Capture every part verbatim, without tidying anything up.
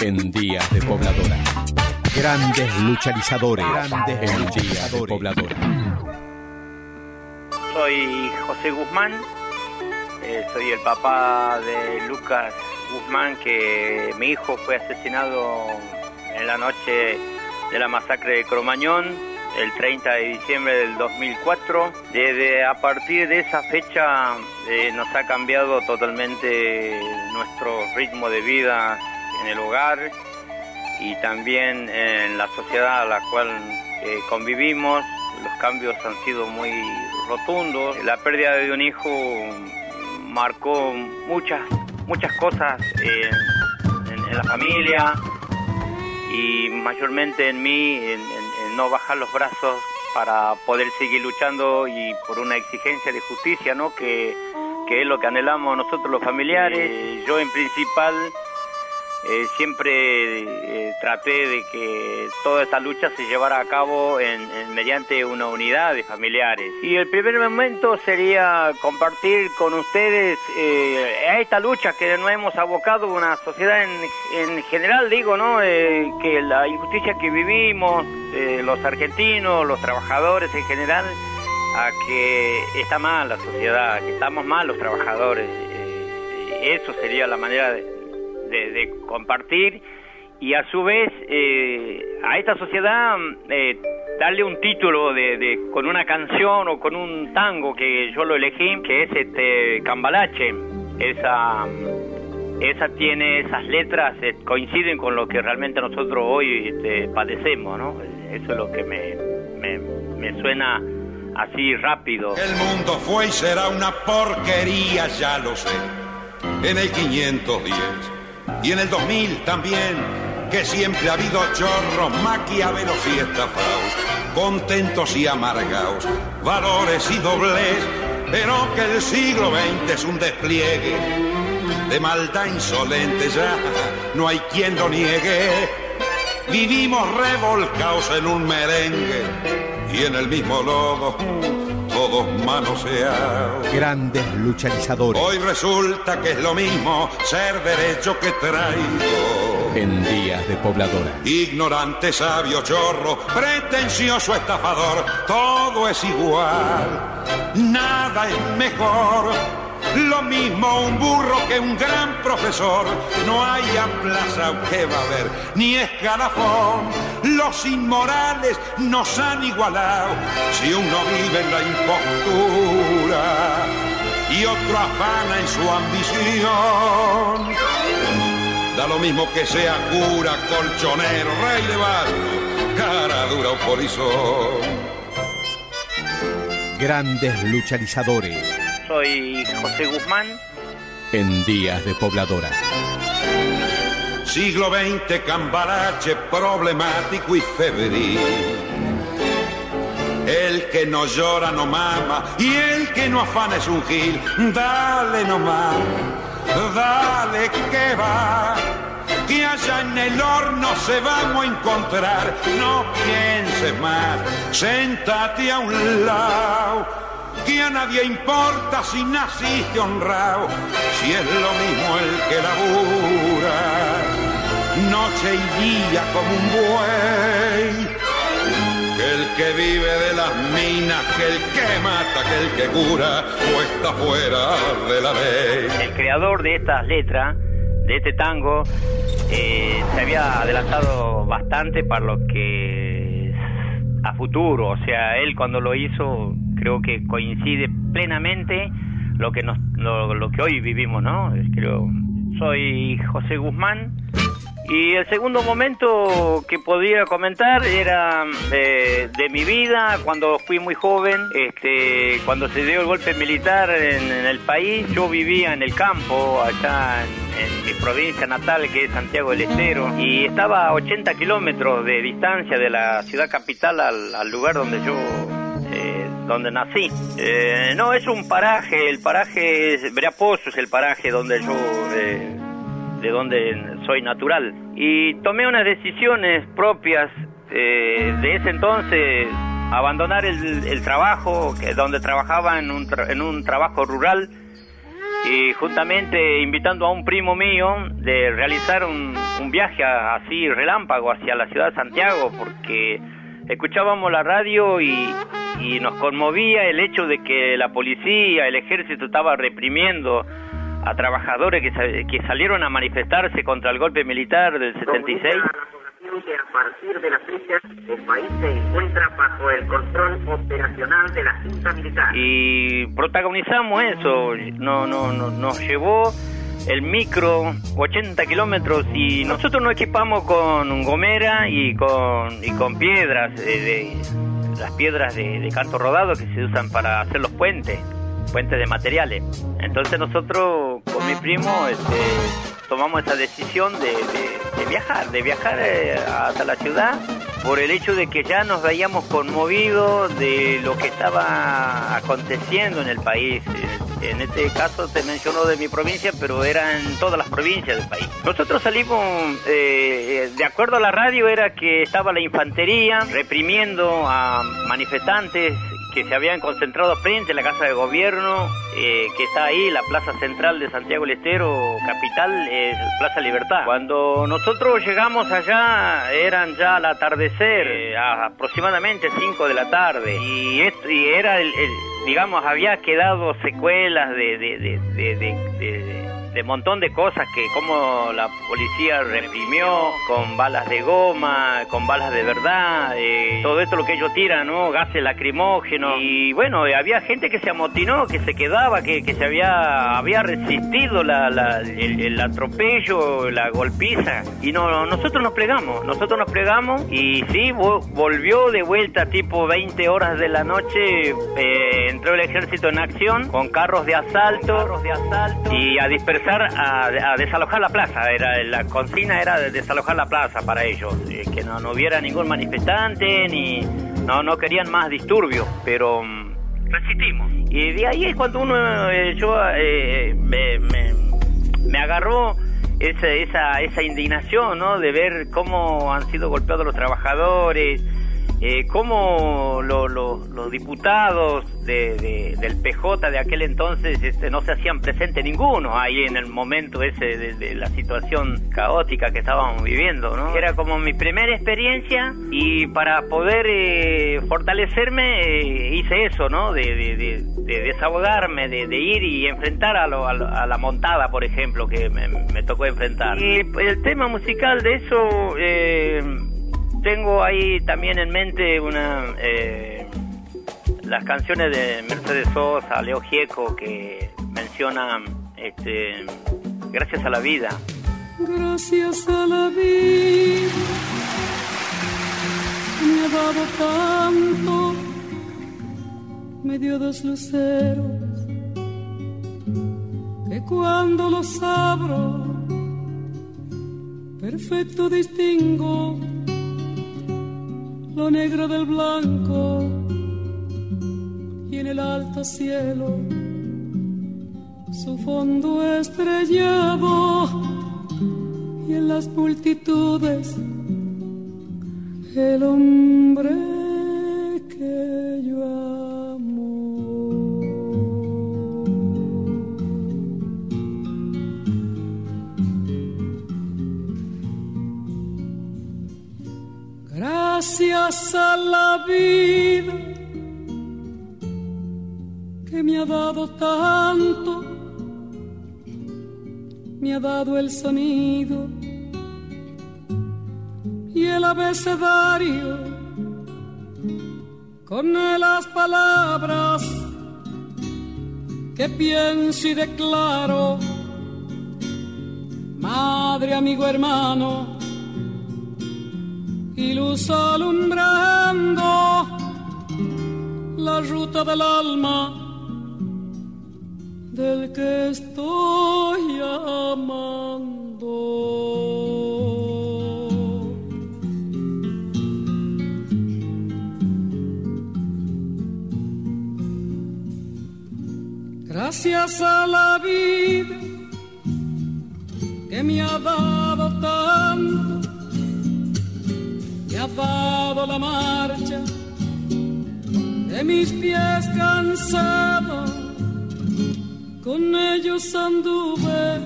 En Días de Pobladora. Grandes lucharizadores. Grandes en Días de Pobladora. Soy José Guzmán, eh, soy el papá de Lucas Guzmán, que mi hijo fue asesinado en la noche de la masacre de Cromañón, el treinta de diciembre del dos mil cuatro. Desde a partir de esa fecha eh, nos ha cambiado totalmente nuestro ritmo de vida en el hogar y también en la sociedad a la cual eh, convivimos. Los cambios han sido muy rotundos. La pérdida de un hijo marcó muchas, muchas cosas en, en, en la familia y mayormente en mí, en, en, en no bajar los brazos para poder seguir luchando y por una exigencia de justicia, ¿no? Que, que es lo que anhelamos nosotros los familiares. Eh, yo en principal eh, siempre eh, traté de que toda esta lucha se llevara a cabo en, en, mediante una unidad de familiares. Y el primer momento sería compartir con ustedes eh, a esta lucha que nos hemos abocado una sociedad en, en general, digo, ¿no? Eh, que la injusticia que vivimos, eh, los argentinos, los trabajadores en general, a que está mal la sociedad, que estamos mal los trabajadores. Eh, eso sería la manera de De, de compartir y a su vez eh, a esta sociedad eh, darle un título de, de con una canción o con un tango que yo lo elegí, que es este Cambalache. Esa esa tiene esas letras, eh, coinciden con lo que realmente nosotros hoy este, padecemos, ¿no? Eso es lo que me, me, me suena así rápido. El mundo fue y será una porquería, ya lo sé, en el quinientos diez y en el dos mil también, que siempre ha habido chorros, maquiavelos y estafados, contentos y amargados, valores y doblez, pero que el siglo veinte es un despliegue de maldad insolente, ya no hay quien lo niegue. Vivimos revolcados en un merengue y en el mismo lodo, todos manoseados. Grandes lucharizadores. Hoy resulta que es lo mismo ser derecho que traigo. En Días de Pobladora. Ignorante, sabio, chorro, pretencioso, estafador, todo es igual, nada es mejor. Lo mismo un burro que un gran profesor. No hay aplazado que va a haber, ni escalafón. Los inmorales nos han igualado. Si uno vive en la impostura y otro afana en su ambición, da lo mismo que sea cura, colchonero, rey de barrio, cara dura o polizón. Grandes lucharizadores. Soy José Guzmán. En Días de Pobladora. Siglo veinte, Cambalache, problemático y febril. El que no llora no mama y el que no afana es un gil. Dale nomás, dale que va, que allá en el horno se vamos a encontrar. No pienses más, séntate a un lado, que a nadie importa si naciste honrado, si es lo mismo el que labura noche y día como un buey, que el que vive de las minas, que el que mata, que el que cura o está fuera de la ley. El creador de estas letras, de este tango, eh, se había adelantado bastante para lo que es a futuro. O sea, él cuando lo hizo, creo que coincide plenamente lo que nos, lo, lo que hoy vivimos, ¿no? Creo. Soy José Guzmán. Y el segundo momento que podría comentar era de, de mi vida cuando fui muy joven, este, cuando se dio el golpe militar en, en el país. Yo vivía en el campo, allá en, en mi provincia natal, que es Santiago del Estero, y estaba a ochenta kilómetros de distancia de la ciudad capital al, al lugar donde yo eh, donde nací. Eh, no, es un paraje, el paraje es Verapozo, es el paraje donde yo eh, de donde soy natural, y tomé unas decisiones propias eh, de ese entonces, abandonar el, el trabajo, que donde trabajaba en un, tra en un trabajo rural, y justamente invitando a un primo mío de realizar un, un viaje a, así relámpago hacia la ciudad de Santiago, porque escuchábamos la radio y, y nos conmovía el hecho de que la policía, el ejército estaba reprimiendo a trabajadores que, que salieron a manifestarse contra el golpe militar del setenta y seis. Que a partir de la fecha el país se encuentra bajo el control operacional de la Junta Militar. Y protagonizamos eso, no, no, no, nos llevó el micro ochenta kilómetros y nosotros nos equipamos con gomera y con, y con piedras, eh, de, las piedras de, de canto rodado que se usan para hacer los puentes, puentes de materiales. Entonces nosotros con mi primo este, tomamos esa decisión de, de, de viajar, de viajar eh, hasta la ciudad, por el hecho de que ya nos veíamos conmovidos de lo que estaba aconteciendo en el país. En este caso te menciono de mi provincia, pero era en todas las provincias del país. Nosotros salimos, eh, de acuerdo a la radio, era que estaba la infantería reprimiendo a manifestantes que se habían concentrado frente a la Casa de Gobierno, eh, que está ahí, la Plaza Central de Santiago del Estero, capital, eh, Plaza Libertad. Cuando nosotros llegamos allá, eran ya al atardecer, eh, a aproximadamente cinco de la tarde, y, esto, y era, el, el, digamos, había quedado secuelas de, de, de, de, de, de de montón de cosas que como la policía reprimió con balas de goma, con balas de verdad, eh, todo esto lo que ellos tiran, ¿no? Gases lacrimógenos. Y bueno, eh, había gente que se amotinó, que se quedaba, que, que se había había resistido la, la, el, el atropello, la golpiza. Y no, nosotros nos plegamos, nosotros nos plegamos y sí, vo- volvió de vuelta tipo veinte horas de la noche, eh, entró el ejército en acción con carros de asalto, carros de asalto y a dispersar A, a desalojar la plaza. Era la consigna era de desalojar la plaza para ellos, eh, que no, no hubiera ningún manifestante, ni no no querían más disturbios, pero um, resistimos. Y de ahí es cuando uno eh, yo eh, me, me, me agarró esa esa esa indignación, ¿no? De ver cómo han sido golpeados los trabajadores, eh, cómo lo, lo, los diputados de, de, del P J de aquel entonces este, no se hacían presente ninguno ahí en el momento ese de, de la situación caótica que estábamos viviendo, ¿no? Era como mi primera experiencia y para poder eh, fortalecerme eh, hice eso, ¿no? De, de, de, de desahogarme, de, de ir y enfrentar a, lo, a, lo, a la montada, por ejemplo, que me, me tocó enfrentar. Y el tema musical de eso... Eh, tengo ahí también en mente una eh, las canciones de Mercedes Sosa, Leo Gieco, que mencionan este, gracias a la vida. Gracias a la vida me ha dado tanto, me dio dos luceros que cuando los abro perfecto distingo lo negro del blanco, y en el alto cielo su fondo estrellado, y en las multitudes el hombre que yo amo. Gracias a la vida que me ha dado tanto, me ha dado el sonido y el abecedario con las palabras que pienso y declaro. Madre, amigo, hermano, y luz alumbrando la ruta del alma del que estoy amando. Gracias a la vida que me ha dado tanto, me ha dado la marcha de mis pies cansados, con ellos anduve,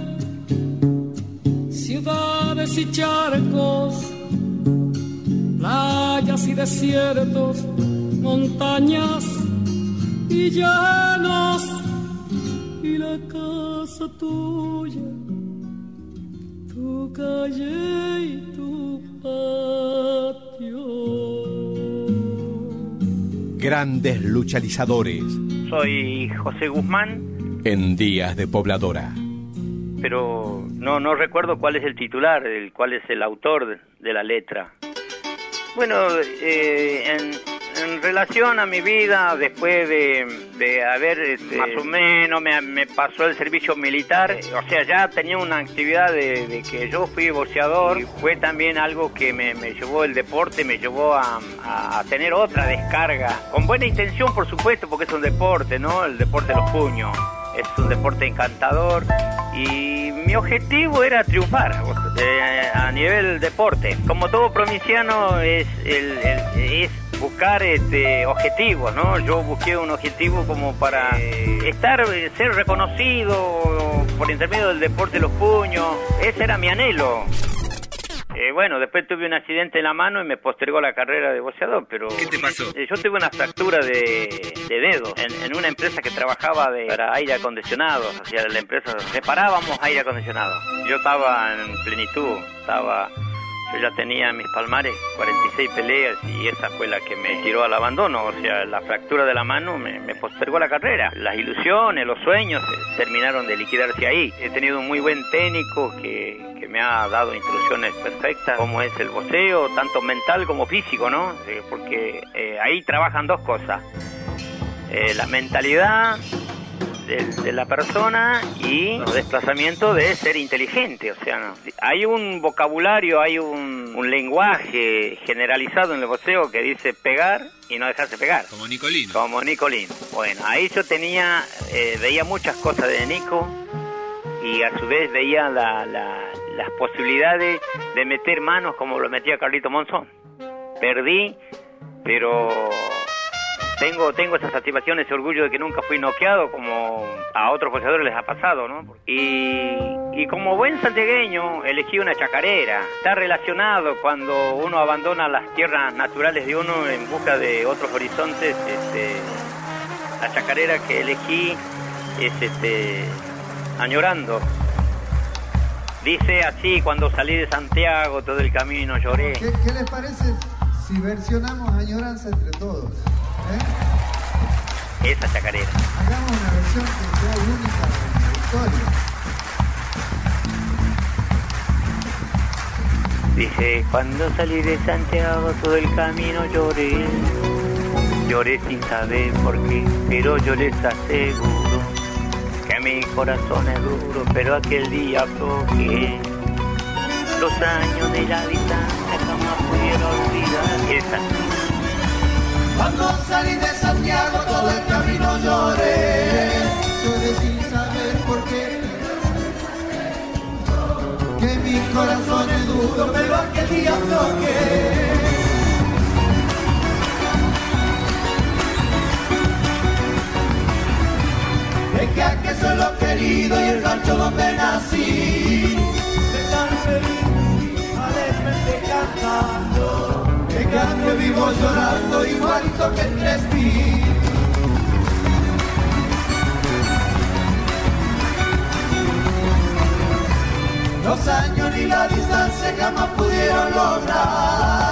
ciudades y charcos, playas y desiertos, montañas y llanos, y la casa tuya, tu calle y tu patio. Grandes luchalizadores. Soy José Guzmán. En Días de Pobladora. Pero no no recuerdo cuál es el titular, el, cuál es el autor de, de la letra. Bueno, eh, en, en relación a mi vida, después de, de haber, este, más o menos, me, me pasó el servicio militar, o sea, ya tenía una actividad de, de que yo fui boxeador, y fue también algo que me, me llevó el deporte, me llevó a, a, a tener otra descarga, con buena intención, por supuesto, porque es un deporte, ¿no? El deporte de los puños. Es un deporte encantador y mi objetivo era triunfar eh, a nivel deporte. Como todo provinciano es, el, el, es buscar este, objetivos, ¿no? Yo busqué un objetivo como para eh, estar, ser reconocido por intermedio del deporte de los puños. Ese era mi anhelo. Eh, bueno, después tuve un accidente en la mano y me postergó la carrera de boxeador, pero... ¿Qué te pasó? Eh, yo tuve una fractura de, de dedo en, en una empresa que trabajaba de, para aire acondicionado, o sea, la empresa, reparábamos aire acondicionado. Yo estaba en plenitud, estaba... Yo ya tenía en mis palmares cuarenta y seis peleas y esa fue la que me tiró al abandono, o sea, la fractura de la mano me, me postergó la carrera. Las ilusiones, los sueños eh, terminaron de liquidarse ahí. He tenido un muy buen técnico que, que me ha dado instrucciones perfectas, como es el boxeo, tanto mental como físico, ¿no? Eh, porque eh, ahí trabajan dos cosas, eh, la mentalidad De, de la persona y los desplazamientos de ser inteligente, o sea, ¿no? Hay un vocabulario, hay un, un lenguaje generalizado en el boxeo que dice pegar y no dejarse pegar. Como Nicolino. Como Nicolino. Bueno, ahí yo tenía, eh, veía muchas cosas de Nico y a su vez veía la, la, las posibilidades de meter manos como lo metía Carlito Monzón. Perdí, pero... Tengo tengo esa satisfacción, ese orgullo de que nunca fui noqueado como a otros boxeadores les ha pasado, ¿no? Y, y como buen santiagueño elegí una chacarera. Está relacionado cuando uno abandona las tierras naturales de uno en busca de otros horizontes. Este, la chacarera que elegí es este, Añorando. Dice así: cuando salí de Santiago todo el camino lloré. ¿Qué, qué les parece si versionamos Añoranza entre todos? ¿Eh? Esa chacarera. Hagamos una versión que sea única en la historia. Dice, cuando salí de Santiago todo el camino lloré, lloré sin saber por qué, pero yo les aseguro que mi corazón es duro, pero aquel día aflojé. Los años de la distancia jamás pudiera olvidar. Esa. Cuando salí de Santiago todo el camino lloré, lloré sin saber por qué, que mi corazón es duro, pero aquel día aflojé. Dejé aquel suelo querido y el rancho donde nací, de tan feliz, alegremente cantando. Que vivo llorando igualito que el Crespi. Los años ni la distancia jamás pudieron lograr.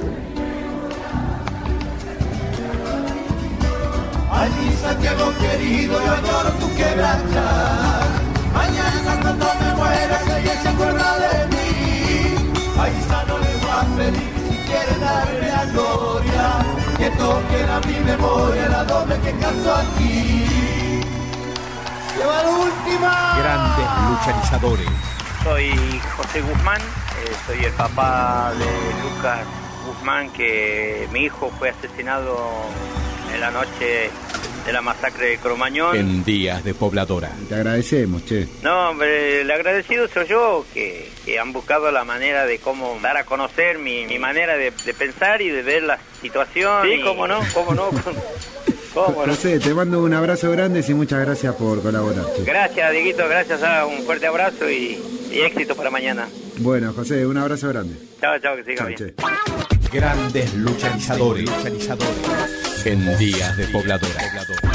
Ay, mi Santiago querido, yo añoro tu quebrantar. Mañana cuando me muera, si alguien se acuerda de mí, ahí está, no le voy a pedir. Quiere darme la gloria, que toquen a mi memoria la doble que canto aquí. ¡Lleva la última! Grandes luchalizadores. Soy José Guzmán, eh, soy el papá de Lucas Guzmán, que mi hijo fue asesinado en la noche de la masacre de Cromañón. En Días de Pobladora. Te agradecemos, che. No, hombre, el agradecido soy yo, que, que han buscado la manera de cómo dar a conocer mi, mi manera de, de pensar y de ver la situación. Sí, cómo no, cómo no. ¿Cómo no? José, te mando un abrazo grande y muchas gracias por colaborar. Che. Gracias, Dieguito, gracias. Ah, un fuerte abrazo y, y éxito para mañana. Bueno, José, un abrazo grande. Chao, chao, que siga Chao, bien. che. Grandes luchalizadores, luchalizadores en Días de Pobladora.